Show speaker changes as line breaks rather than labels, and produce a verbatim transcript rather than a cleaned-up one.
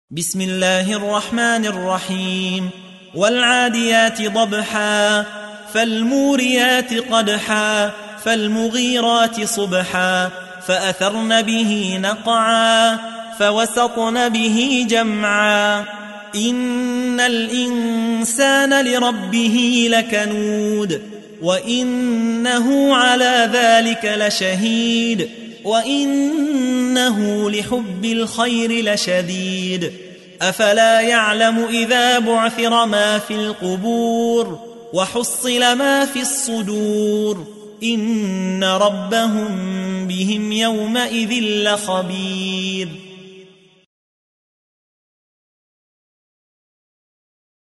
بسم الله الرحمن الرحيم والعاديات ضبحا فالموريات قدحا فالمغيرات صبحا فأثرن به نقعا فوسطن به جمعا إن الإنسان لربه لكنود وإنه على ذلك لشهيد وإنه لحب الخير لشديد أفلا يعلم إذا بعثر ما في القبور وحصل ما في الصدور إن ربهم بهم يومئذ لخبير.